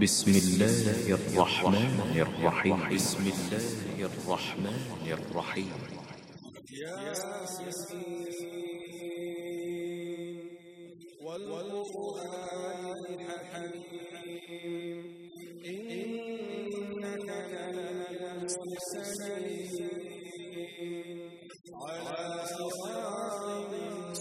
بسم الله الرحمن الرحيم. بسم الله الرحمن الرحيم. ياسين والقرآن الحكيم إنك لمن المرسلين على صراط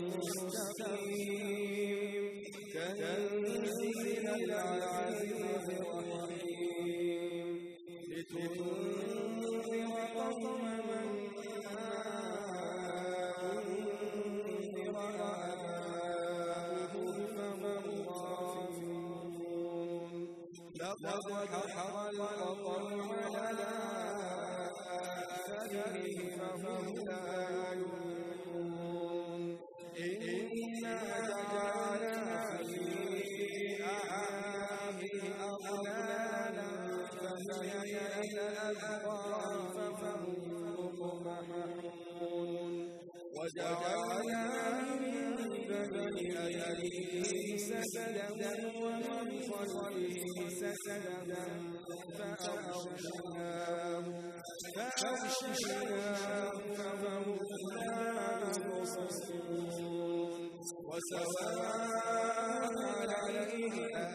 مستقيم تنزيل العزيز الرحيم لتنذر قوما لقد حق القول على أكثرهم فهم لا يؤمنون إنا جعلنا في أعناقهم أغلالا فهي إلى الأذقان فهم مقمحون وجعلنا من بين أيديهم سدا ومن خلفهم سدا فأغشيناهم فهم لا يبصرون وسواء عليهم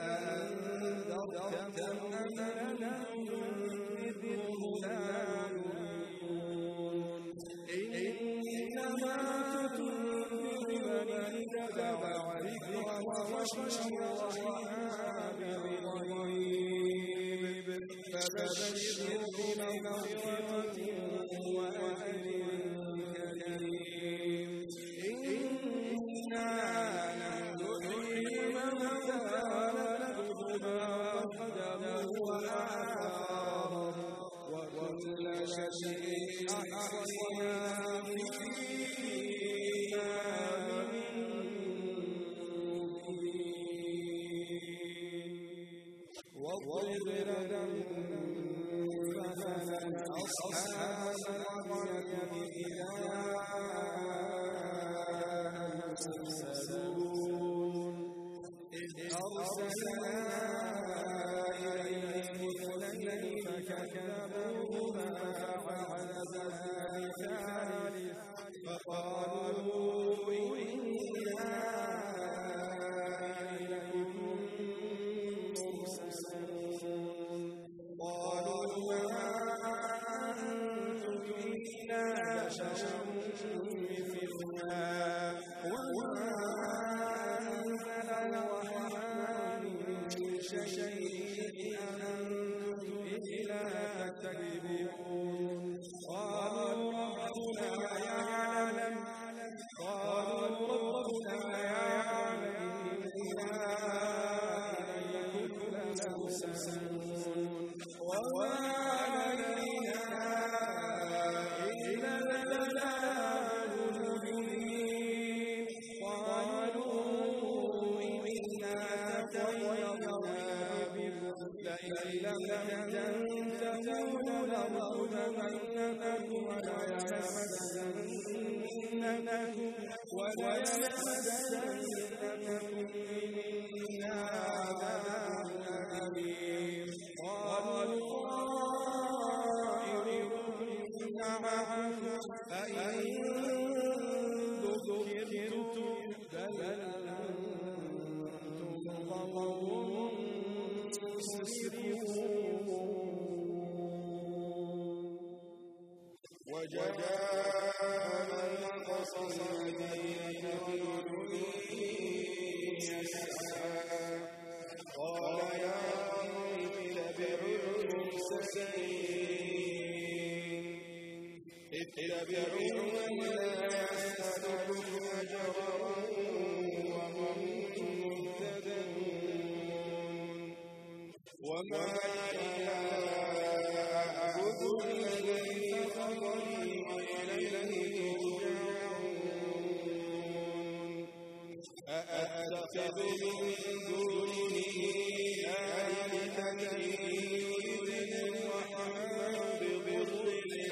أأنذرتهم أم لم تنذرهم لا يؤمنون إنما تنذر من اتبع الذكر وخشي الرحمن بالغيب فبشره بمغفرة وأجر كريم إنا نحيي الموتى ونكتب ما قدموا وآثارهم وكل شيء أحصيناه في إمام مبين واضرب لهم مثلا أصحاب القرية إذ أرسلنا إليهم اثنين فكذبوهما فعززنا بثالث فقالوا إنا إليكم مرسلون قالوا ما أنتم إلا بشر مثلنا وما أنزل الرحمن من شيء أنتم إلا تكذبون قالوا ربنا يعلم إنا إليكم لمرسلون وما علينا إلا البلاغ المبين قالوا إنا تطيرنا بكم لئن لم تنتهوا لنرجمنكم وليمسنكم منا عذاب أليم قالوا طائركم معكم أئن ذكرتم بل أنتم قوم مسرفون وجاء القصص المدينة برجل يسعى قال يا قوم اتبعوا المرسلين من لا يسألكم أجرا وهم مهتدون وما لي أعبد الذي فطرني وإليه ترجعون أأتخذ من دونه آلهة يردني الرحمن بضر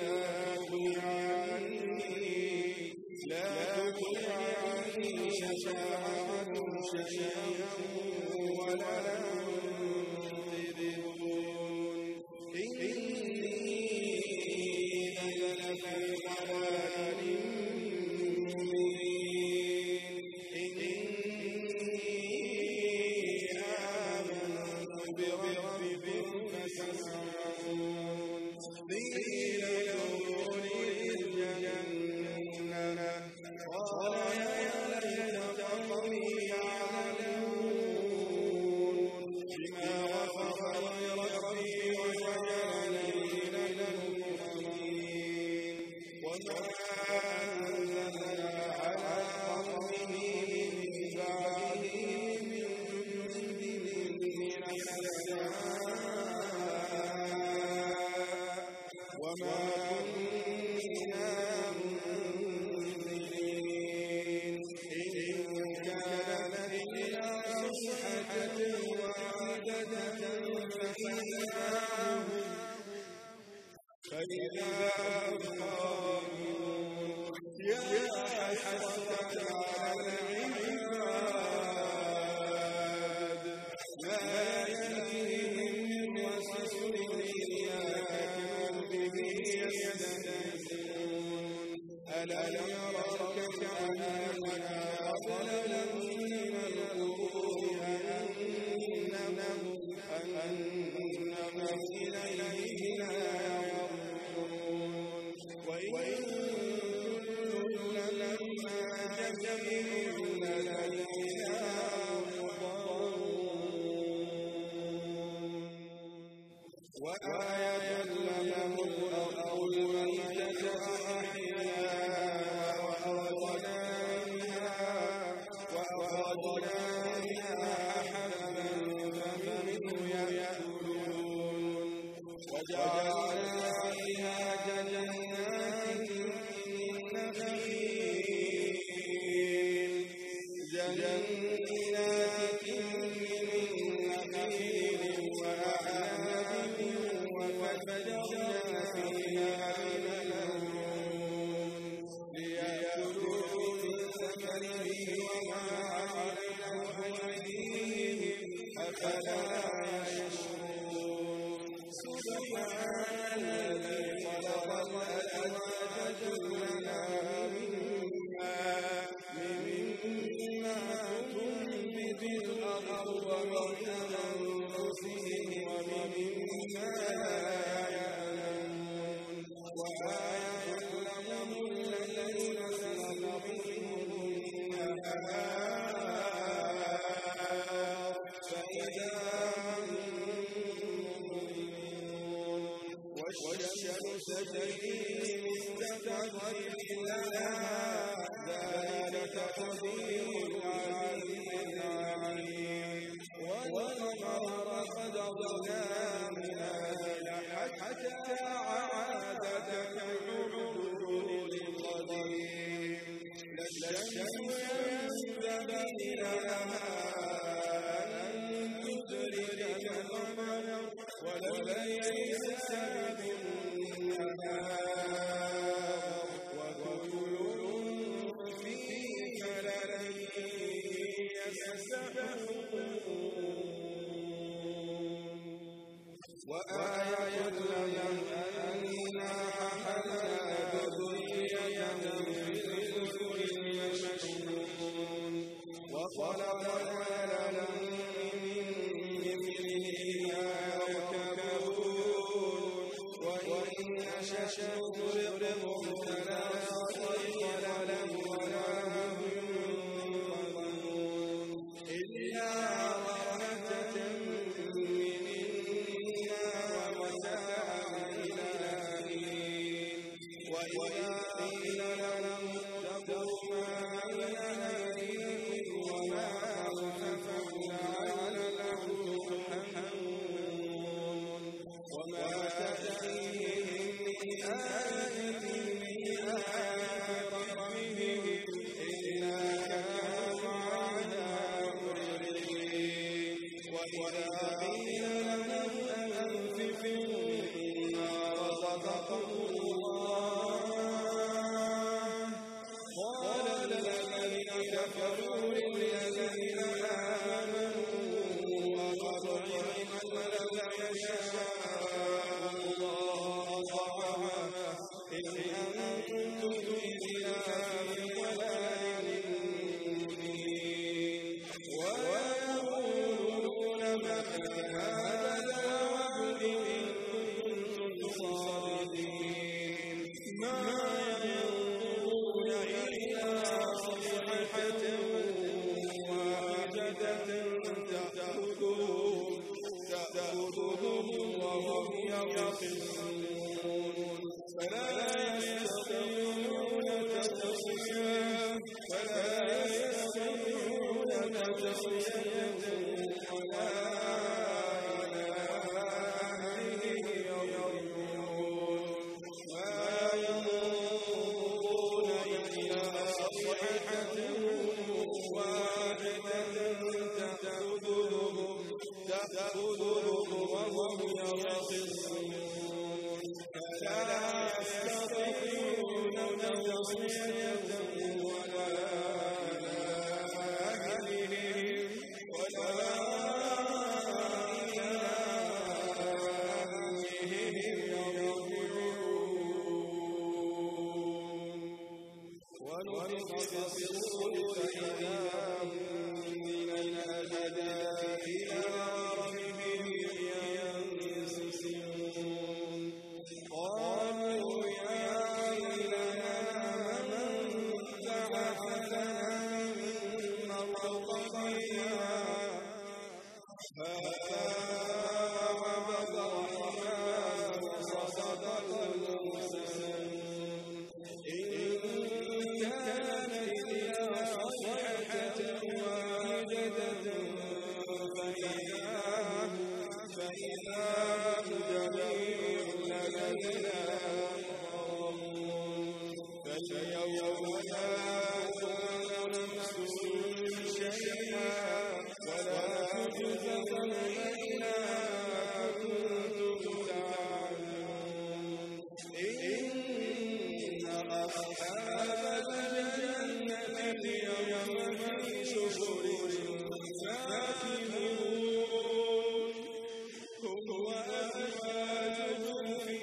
لا تغني عني شفاعتهم شيئا ولا ينقذون بربكم فاسمعون قيل ادخل الجنة قال يا ليت قومي يعلمون بما غفر لي ربي وجعلني من المكرمين وما أنزلنا على قومه من بعده من جند من السماء وما كنا منزلين إن كانت إلا صيحة واحدة فإذا هم خامدون يا حسرة على العباد ما يأتيهم من رسول إلا كانوا به يستهزئون ألم يروا كأننا أضللنا من القرون أنهم إليه لا يرجعون وإن لما جميعون لدينا محضرون وآية لهم الأرض الميتة أحياها وأخرجنا منها حبا فمنه يأكلون وجعلنا فيها جنات من نخيل وأعناب وفجرنا فيها من العيون ليأكلوا من ثمره وما عملته أيديهم أفلا يشكرون سبحان الذي خلق الأزواج كلها مما تنبت الأرض ومن أنفسهم ومما لا يعلمون وآية لهم الليل نسلك منه النهار فإذا هم مظلمون والشمس تجري لمستقر لها ذلك تقدير العزيز العليم والقمر قدرناه منازل حتى عاد كالعرجون القديم لا الشمس ينبغي لها أن تدرك القمر ولا الليل سابق النهار وكل في فلك يسبحون وآية لهم أنا حملنا ذريتهم في الفلك المشحون وخلقنا لهم من مثله ما يركبون وإن نشأ نغرقهم فلا صريخ لهم ولا هم ينقذون إلا رحمة منا ومتاعا إلى حين وإذا قيل لهم اتقوا ما بين أيديكم وما تأخذهم وهم يخصمون فلا يستطيعون تصريفا ولا إلى أهلهم يرجعون ما ينظرون إلا صيحة واحدة تأخذهم وهم يخصمون فلا يستطيعون تصريفا ولا إلى أهلهم ونفخ في الصور فإذا هم من الأجداث إلى ربهم ينسلون قالوا يا ويلنا من بعثنا من مرقدنا هذا وعد الرحمن وصدق المرسلون إن كانت إلا صيحة واحدة فإذا هم جميع لدينا محضرون فاليوم لا تظلم نفس شيئا ولا تجزون إلا ما كنتم تعملون إن أصحاب الجنة اليوم في شغل فاكهون هم وأزواجهم في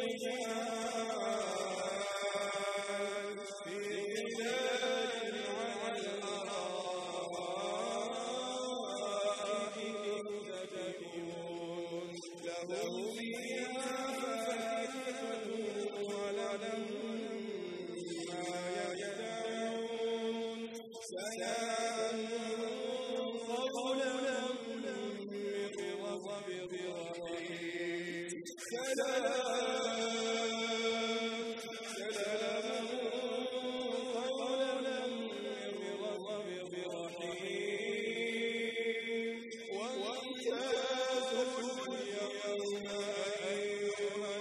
ظلال على الأرائك متكئون لهم فيها فاكهة ولهم ما يدعون سلام قولا من رب رحيم سلام قولا من رب رحيم وامتازوا اليوم أيها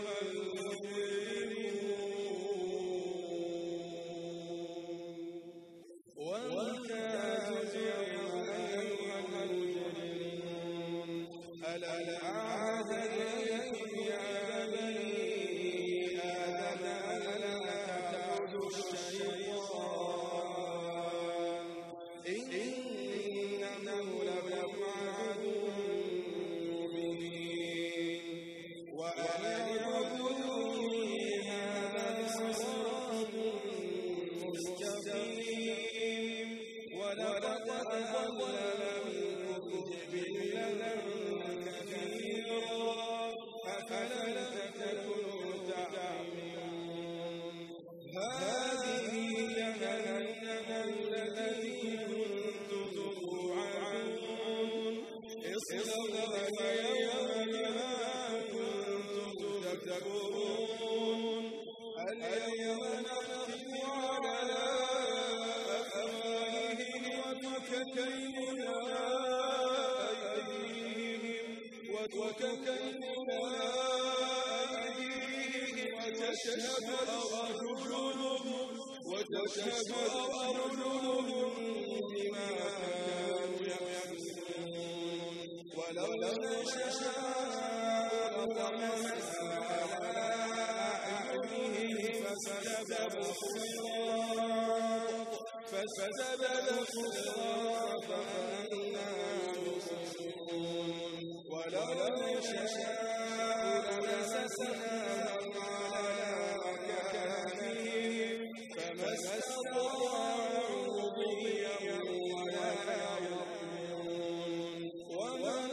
المجرمون وامتازوا اليوم أيها المجرمون ألم أعهد إليكم يا بني آدم ألا تعبدوا الشيطان إنه لكم عدو مبين وأن اعبدوني هذا صراط مستقيم ولقد أضل منكم جبلا كثيرا أفلم تكونوا تعقلون هذه جهنم التي كنتم توعدون اصلوها يوم بما كنتم تكفرون اليوم نختم على أفواههم وتكلمنا أيديهم وتشهد أرجلهم بما كانوا يكسبون ولو نشاء لطمسنا على أعينهم فاستبقوا الصراط فأنى يبصرون ولو نشاء لمسسناهم على مكانهم فما استطاعوا مضيا ولا يرجعون ومن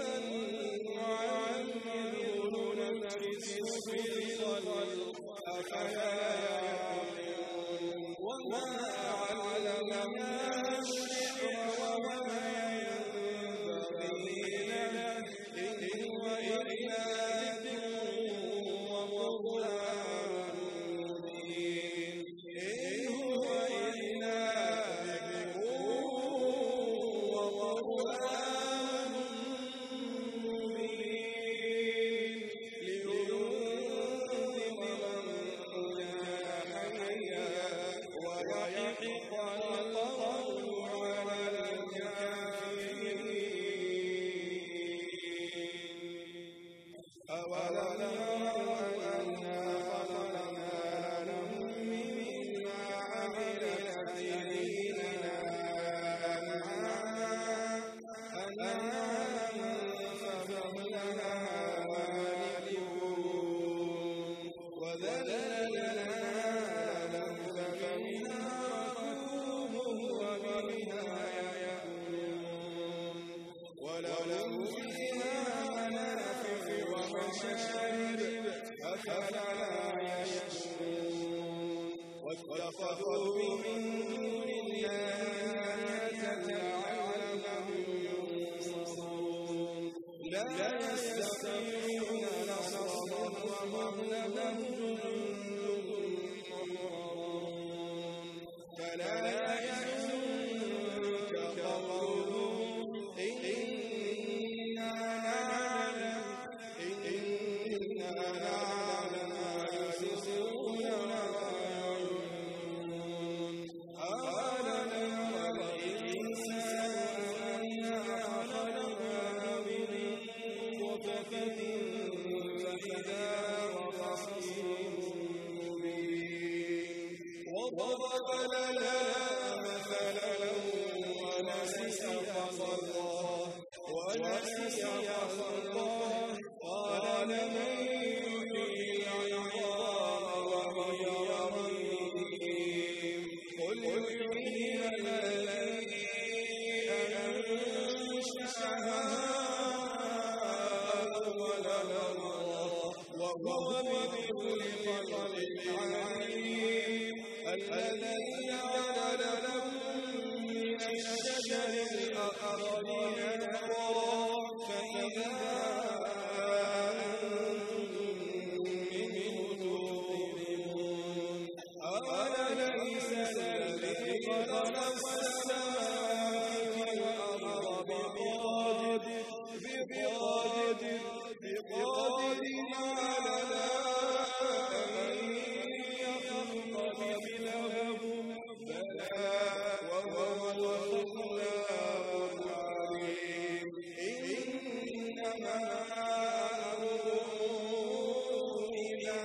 نعمره ننكسه في الخلق أفلا يعقلون وما علمناه الشعر وما ينبغي له إن هو إلا واتخذوا من دون الله لعلهم ينصرون لا يستطيعون نصرهم وهم لهم جند محضرون فلا يحزنك قولهم إنا نعلم ما يسرون وضرب لنا مثلا ونسي خلقه قال من يحيي العظام وهي رميم قل يحييها الذي أنشأها أول مرة وهو بكل خلق عليم الذي جعل لكم من الشجر الأخضر نارا فإذا أنتم منه توقدون أوليس الذي خلق السماوات والأرض بقادر على أن يخلق مثلهم بلى وهو الخلاق العليم إنما أمره إذا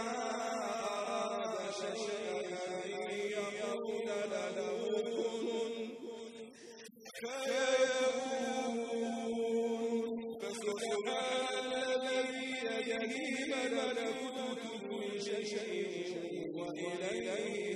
أراد شيئا أن يقول له كن فيكون فسبحان الذي بيده ملكوت كل شيء وإليه